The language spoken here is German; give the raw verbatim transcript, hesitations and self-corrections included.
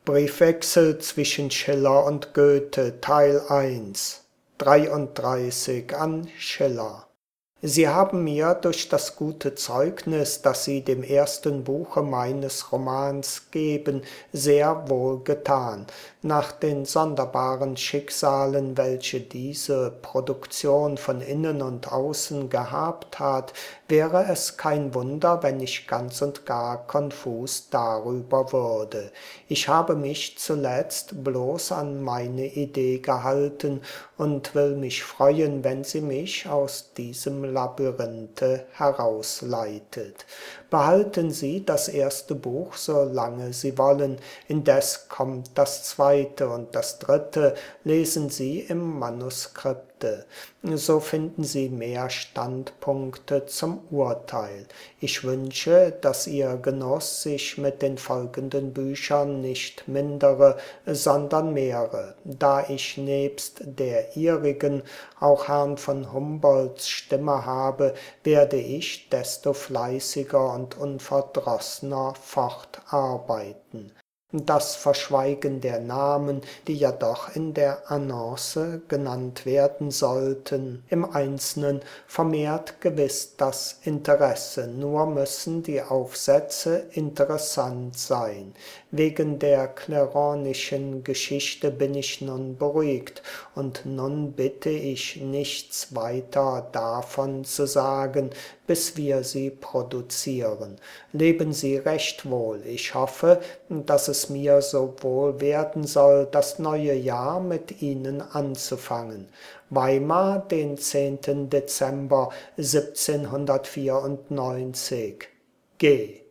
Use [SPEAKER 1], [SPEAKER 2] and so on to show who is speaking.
[SPEAKER 1] Briefwechsel zwischen Schiller und Goethe, Teil eins, dreiunddreißig an Schiller. Sie haben mir durch das gute Zeugnis, das Sie dem ersten Buche meines Romans geben, sehr wohl getan. Nach den sonderbaren Schicksalen, welche diese Produktion von innen und außen gehabt hat, wäre es kein Wunder, wenn ich ganz und gar konfus darüber würde. Ich habe mich zuletzt bloß an meine Idee gehalten und will mich freuen, wenn sie mich aus diesem Labyrinthe herausleitet. Behalten Sie das erste Buch, solange Sie wollen, indes kommt das zweite und das dritte, lesen Sie im Manuskripte. So finden Sie mehr Standpunkte zum Urteil. Ich wünsche, dass Ihr Genuss sich mit den folgenden Büchern nicht mindere, sondern mehre, da ich nebst der Ihrigen auch Herrn von Humboldts Stimme habe, werde ich desto fleißiger und unverdrossener fortarbeiten. Das Verschweigen der Namen, die ja doch in der Annonce genannt werden sollten, im Einzelnen vermehrt gewiss das Interesse, nur müssen die Aufsätze interessant sein. Wegen der claironischen Geschichte bin ich nun beruhigt, und nun bitte ich nichts weiter davon zu sagen, bis wir sie produzieren. Leben Sie recht wohl. Ich hoffe, dass es mir so wohl werden soll, das neue Jahr mit Ihnen anzufangen. Weimar, den zehnten Dezember siebzehnhundertvierundneunzig. G